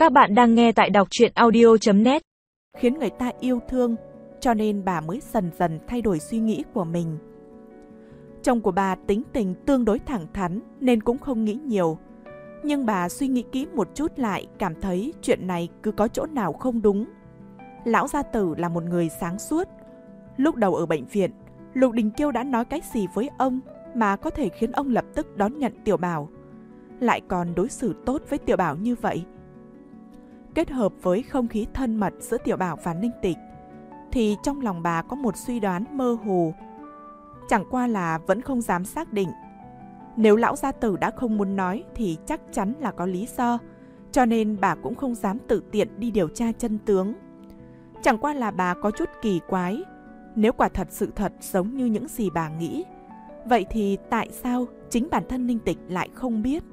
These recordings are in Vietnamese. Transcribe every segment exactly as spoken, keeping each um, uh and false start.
Các bạn đang nghe tại đọc truyện audio chấm net. Khiến người ta yêu thương, cho nên bà mới dần dần thay đổi suy nghĩ của mình. Chồng của bà tính tình tương đối thẳng thắn nên cũng không nghĩ nhiều. Nhưng bà suy nghĩ kỹ một chút lại cảm thấy chuyện này cứ có chỗ nào không đúng. Lão gia tử là một người sáng suốt. Lúc đầu ở bệnh viện, Lục Đình Kiêu đã nói cái gì với ông mà có thể khiến ông lập tức đón nhận Tiểu Bảo, lại còn đối xử tốt với Tiểu Bảo như vậy. Kết hợp với không khí thân mật giữa Tiểu Bảo và Ninh Tịch, thì trong lòng bà có một suy đoán mơ hồ. Chẳng qua là vẫn không dám xác định. Nếu lão gia tử đã không muốn nói thì chắc chắn là có lý do, cho nên bà cũng không dám tự tiện đi điều tra chân tướng. Chẳng qua là bà có chút kỳ quái. Nếu quả thật sự thật giống như những gì bà nghĩ, vậy thì tại sao chính bản thân Ninh Tịch lại không biết?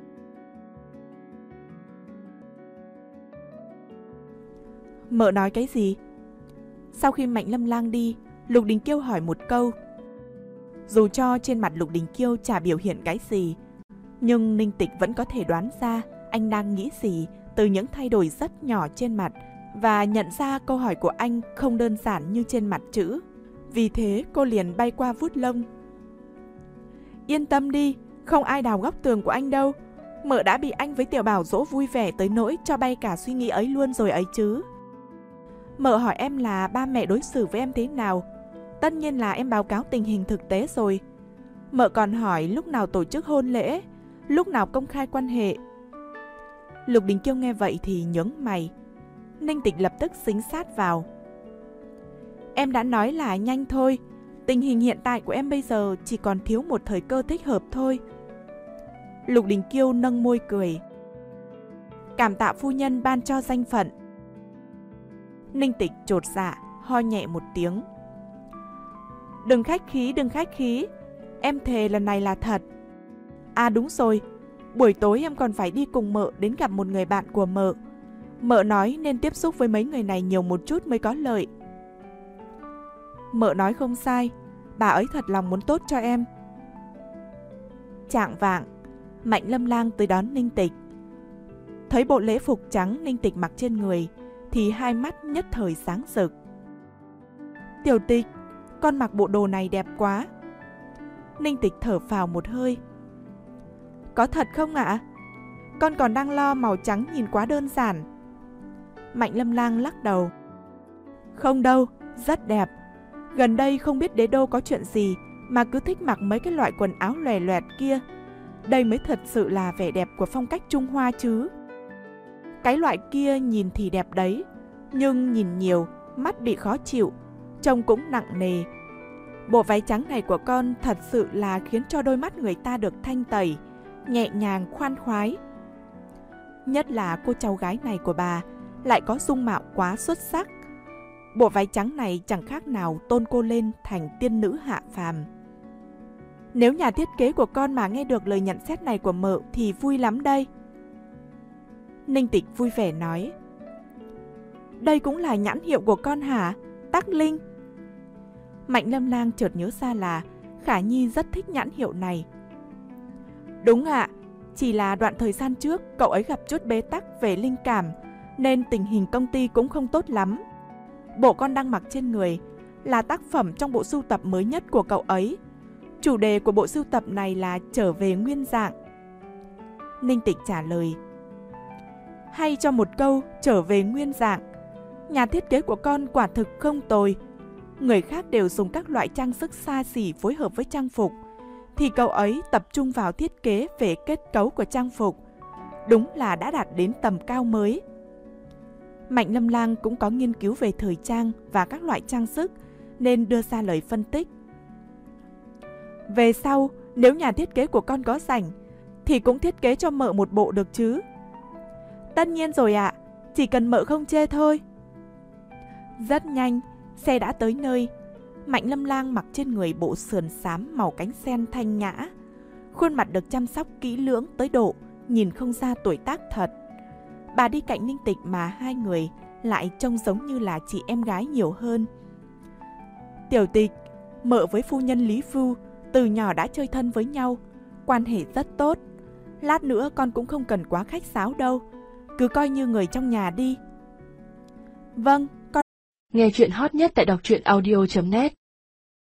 Mợ nói cái gì? Sau khi Mạnh Lâm Lang đi, Lục Đình Kiêu hỏi một câu. Dù cho trên mặt Lục Đình Kiêu chả biểu hiện cái gì, nhưng Ninh Tịch vẫn có thể đoán ra anh đang nghĩ gì từ những thay đổi rất nhỏ trên mặt, và nhận ra câu hỏi của anh không đơn giản như trên mặt chữ. Vì thế cô liền bay qua vuốt lông. Yên tâm đi, không ai đào góc tường của anh đâu. Mợ đã bị anh với Tiểu Bảo dỗ vui vẻ tới nỗi cho bay cả suy nghĩ ấy luôn rồi ấy chứ. Mợ hỏi em là ba mẹ đối xử với em thế nào. Tất nhiên là em báo cáo tình hình thực tế rồi. Mợ còn hỏi lúc nào tổ chức hôn lễ, lúc nào công khai quan hệ. Lục Đình Kiêu nghe vậy thì nhướng mày. Ninh Tịch lập tức xính sát vào. Em đã nói là nhanh thôi. Tình hình hiện tại của em bây giờ chỉ còn thiếu một thời cơ thích hợp thôi. Lục Đình Kiêu nâng môi cười. Cảm tạ phu nhân ban cho danh phận. Ninh Tịch chột dạ, ho nhẹ một tiếng. Đừng khách khí, đừng khách khí. Em thề lần này là thật. À đúng rồi, buổi tối em còn phải đi cùng mợ đến gặp một người bạn của mợ. Mợ nói nên tiếp xúc với mấy người này nhiều một chút mới có lợi. Mợ nói không sai, bà ấy thật lòng muốn tốt cho em. Chạng vạng, Mạnh Lâm Lang tới đón Ninh Tịch. Thấy bộ lễ phục trắng Ninh Tịch mặc trên người thì hai mắt nhất thời sáng rực. Tiểu Tịch, con mặc bộ đồ này đẹp quá. Ninh Tịch thở phào một hơi. Có thật không ạ? Con còn đang lo màu trắng nhìn quá đơn giản. Mạnh Lâm Lang lắc đầu. Không đâu, rất đẹp. Gần đây không biết đế đô có chuyện gì mà cứ thích mặc mấy cái loại quần áo lòe loẹt kia. Đây mới thật sự là vẻ đẹp của phong cách Trung Hoa chứ. Cái loại kia nhìn thì đẹp đấy, nhưng nhìn nhiều, mắt bị khó chịu, trông cũng nặng nề. Bộ váy trắng này của con thật sự là khiến cho đôi mắt người ta được thanh tẩy, nhẹ nhàng khoan khoái. Nhất là cô cháu gái này của bà lại có dung mạo quá xuất sắc. Bộ váy trắng này chẳng khác nào tôn cô lên thành tiên nữ hạ phàm. Nếu nhà thiết kế của con mà nghe được lời nhận xét này của mợ thì vui lắm đây. Ninh Tịch vui vẻ nói. Đây cũng là nhãn hiệu của con hả? Tắc Linh. Mạnh Lâm Lang chợt nhớ ra là Khả Nhi rất thích nhãn hiệu này. Đúng ạ, chỉ là đoạn thời gian trước cậu ấy gặp chút bế tắc về linh cảm, nên tình hình công ty cũng không tốt lắm. Bộ con đang mặc trên người là tác phẩm trong bộ sưu tập mới nhất của cậu ấy. Chủ đề của bộ sưu tập này là trở về nguyên dạng. Ninh Tịch trả lời. Hay cho một câu trở về nguyên dạng. Nhà thiết kế của con quả thực không tồi. Người khác đều dùng các loại trang sức xa xỉ phối hợp với trang phục, thì cậu ấy tập trung vào thiết kế về kết cấu của trang phục. Đúng là đã đạt đến tầm cao mới. Mạnh Lâm Lang cũng có nghiên cứu về thời trang và các loại trang sức, nên đưa ra lời phân tích. Về sau, nếu nhà thiết kế của con có rảnh, thì cũng thiết kế cho mợ một bộ được chứ? Tất nhiên rồi ạ, chỉ cần mợ không chê thôi. Rất nhanh, xe đã tới nơi. Mạnh Lâm Lang mặc trên người bộ sườn xám màu cánh sen thanh nhã. Khuôn mặt được chăm sóc kỹ lưỡng tới độ nhìn không ra tuổi tác thật. Bà đi cạnh Ninh Tịch mà hai người lại trông giống như là chị em gái nhiều hơn. Tiểu Tịch, mợ với phu nhân Lý Phu từ nhỏ đã chơi thân với nhau, quan hệ rất tốt. Lát nữa con cũng không cần quá khách sáo đâu. cứ coi như người trong nhà đi. Vâng, con... Nghe chuyện hot nhất tại đọc truyện audio chấm net